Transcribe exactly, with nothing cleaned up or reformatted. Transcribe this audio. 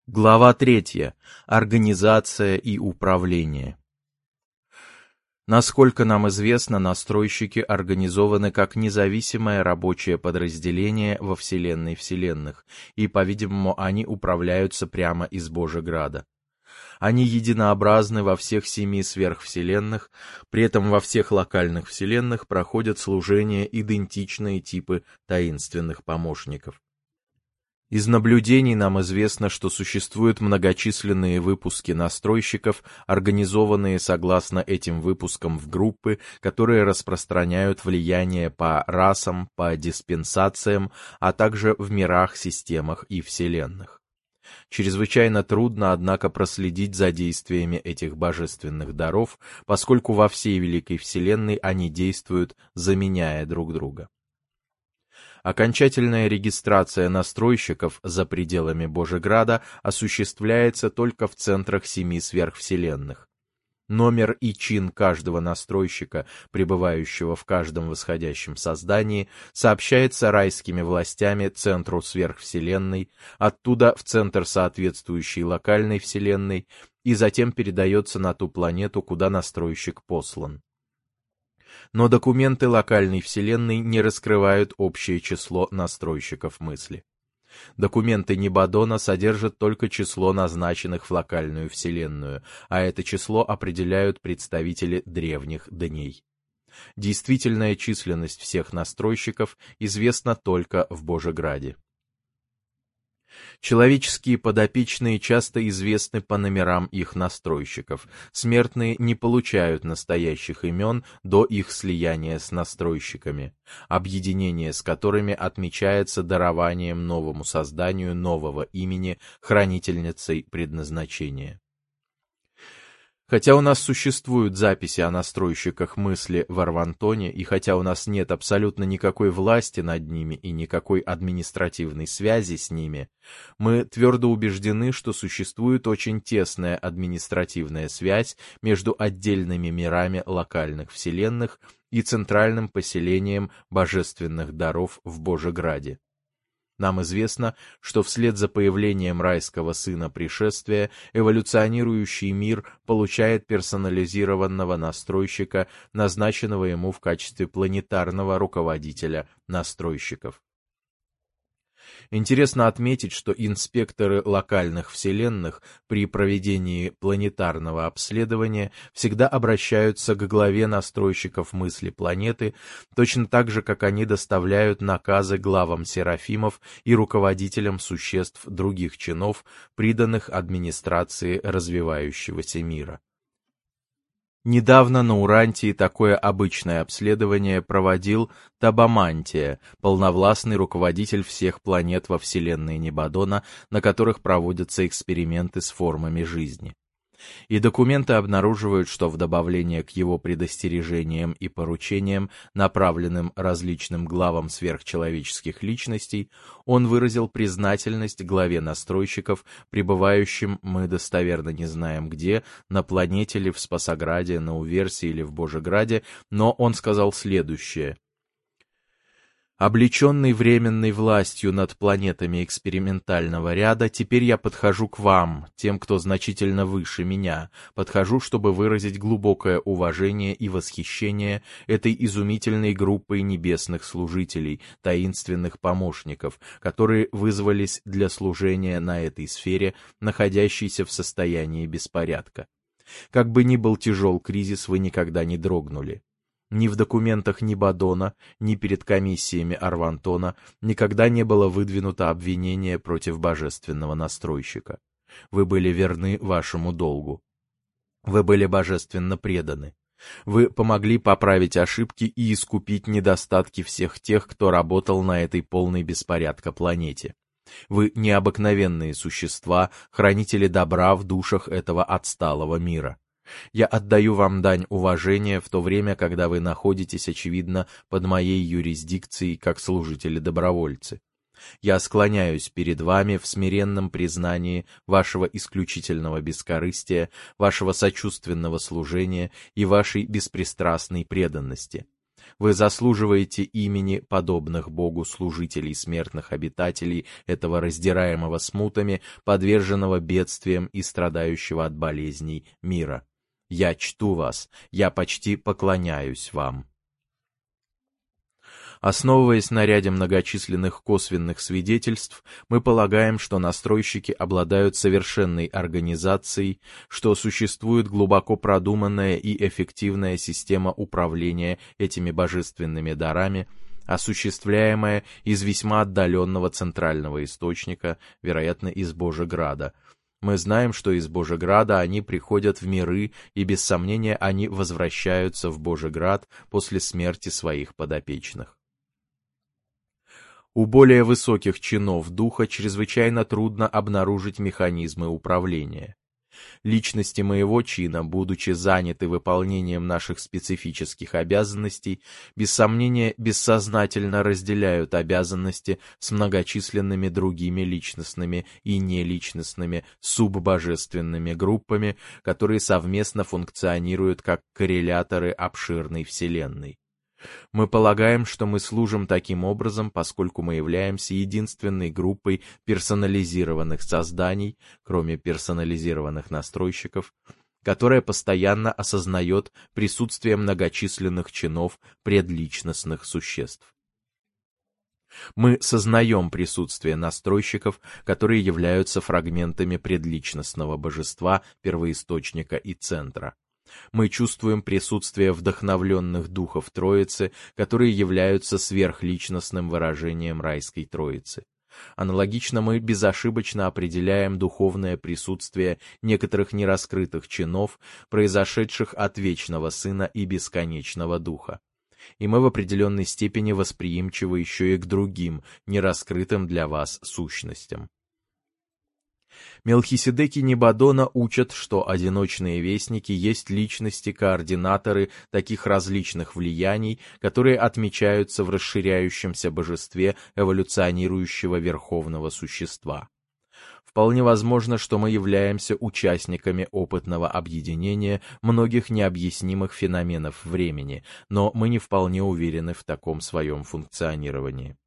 Глава третья. Организация и управление. Насколько нам известно, настройщики организованы как независимое рабочее подразделение во Вселенной Вселенных, и, по-видимому, они управляются прямо из Божьеграда. Они единообразны во всех семи сверхвселенных, при этом во всех локальных вселенных проходят служение идентичные типы таинственных помощников. Из наблюдений нам известно, что существуют многочисленные выпуски настройщиков, организованные согласно этим выпускам в группы, которые распространяют влияние по расам, по диспенсациям, а также в мирах, системах и вселенных. Чрезвычайно трудно, однако, проследить за действиями этих божественных даров, поскольку во всей Великой Вселенной они действуют, заменяя друг друга. Окончательная регистрация настройщиков за пределами Божьеграда осуществляется только в центрах семи сверхвселенных. Номер и чин каждого настройщика, пребывающего в каждом восходящем создании, сообщается райскими властями центру сверхвселенной, оттуда в центр соответствующей локальной вселенной и затем передается на ту планету, куда настройщик послан. Но документы локальной вселенной не раскрывают общее число настройщиков мысли. Документы Нибадона содержат только число назначенных в локальную вселенную, а это число определяют представители древних дней. Действительная численность всех настройщиков известна только в Божьеграде. Человеческие подопечные часто известны по номерам их настройщиков. Смертные не получают настоящих имен до их слияния с настройщиками, объединение с которыми отмечается дарованием новому созданию нового имени хранительницей предназначения. Хотя у нас существуют записи о настройщиках мысли в Арвантоне, и хотя у нас нет абсолютно никакой власти над ними и никакой административной связи с ними, мы твердо убеждены, что существует очень тесная административная связь между отдельными мирами локальных вселенных и центральным поселением божественных даров в Божьеграде. Нам известно, что вслед за появлением райского сына пришествия эволюционирующий мир получает персонализированного настройщика, назначенного ему в качестве планетарного руководителя настройщиков. Интересно отметить, что инспекторы локальных вселенных при проведении планетарного обследования всегда обращаются к главе настройщиков мысли планеты, точно так же, как они доставляют наказы главам серафимов и руководителям существ других чинов, приданных администрации развивающегося мира. Недавно на Урантии такое обычное обследование проводил Табамантия, полновластный руководитель всех планет во вселенной Нибадона, на которых проводятся эксперименты с формами жизни. И документы обнаруживают, что в добавление к его предостережениям и поручениям, направленным различным главам сверхчеловеческих личностей, он выразил признательность главе настройщиков, пребывающим, мы достоверно не знаем где, на планете ли, в Спасограде, на Уверсе или в Божьеграде, но он сказал следующее: «Облеченный временной властью над планетами экспериментального ряда, теперь я подхожу к вам, тем, кто значительно выше меня, подхожу, чтобы выразить глубокое уважение и восхищение этой изумительной группой небесных служителей, таинственных помощников, которые вызвались для служения на этой сфере, находящейся в состоянии беспорядка. Как бы ни был тяжел кризис, вы никогда не дрогнули. Ни в документах Нибадона, ни перед комиссиями Арвантона никогда не было выдвинуто обвинение против божественного настройщика. Вы были верны вашему долгу. Вы были божественно преданы. Вы помогли поправить ошибки и искупить недостатки всех тех, кто работал на этой полной беспорядка планете. Вы необыкновенные существа, хранители добра в душах этого отсталого мира. Я отдаю вам дань уважения в то время, когда вы находитесь, очевидно, под моей юрисдикцией как служители-добровольцы. Я склоняюсь перед вами в смиренном признании вашего исключительного бескорыстия, вашего сочувственного служения и вашей беспристрастной преданности. Вы заслуживаете имени подобных Богу служителей смертных обитателей этого раздираемого смутами, подверженного бедствиям и страдающего от болезней мира. Я чту вас, я почти поклоняюсь вам. Основываясь на ряде многочисленных косвенных свидетельств, мы полагаем, что настройщики обладают совершенной организацией, что существует глубоко продуманная и эффективная система управления этими божественными дарами, осуществляемая из весьма отдаленного центрального источника, вероятно, из Божеграда. Мы знаем, что из Божеграда они приходят в миры, и без сомнения они возвращаются в Божеград после смерти своих подопечных. У более высоких чинов духа чрезвычайно трудно обнаружить механизмы управления. Личности моего чина, будучи заняты выполнением наших специфических обязанностей, без сомнения бессознательно разделяют обязанности с многочисленными другими личностными и неличностными суббожественными группами, которые совместно функционируют как корреляторы обширной Вселенной. Мы полагаем, что мы служим таким образом, поскольку мы являемся единственной группой персонализированных созданий, кроме персонализированных настройщиков, которая постоянно осознает присутствие многочисленных чинов предличностных существ. Мы сознаем присутствие настройщиков, которые являются фрагментами предличностного божества, первоисточника и центра. Мы чувствуем присутствие вдохновленных духов Троицы, которые являются сверхличностным выражением Райской Троицы. Аналогично мы безошибочно определяем духовное присутствие некоторых нераскрытых чинов, произошедших от Вечного Сына и Бесконечного Духа. И мы в определенной степени восприимчивы еще и к другим, нераскрытым для вас сущностям. Мелхиседеки Небадона учат, что одиночные вестники есть личности-координаторы таких различных влияний, которые отмечаются в расширяющемся божестве эволюционирующего верховного существа. Вполне возможно, что мы являемся участниками опытного объединения многих необъяснимых феноменов времени, но мы не вполне уверены в таком своем функционировании.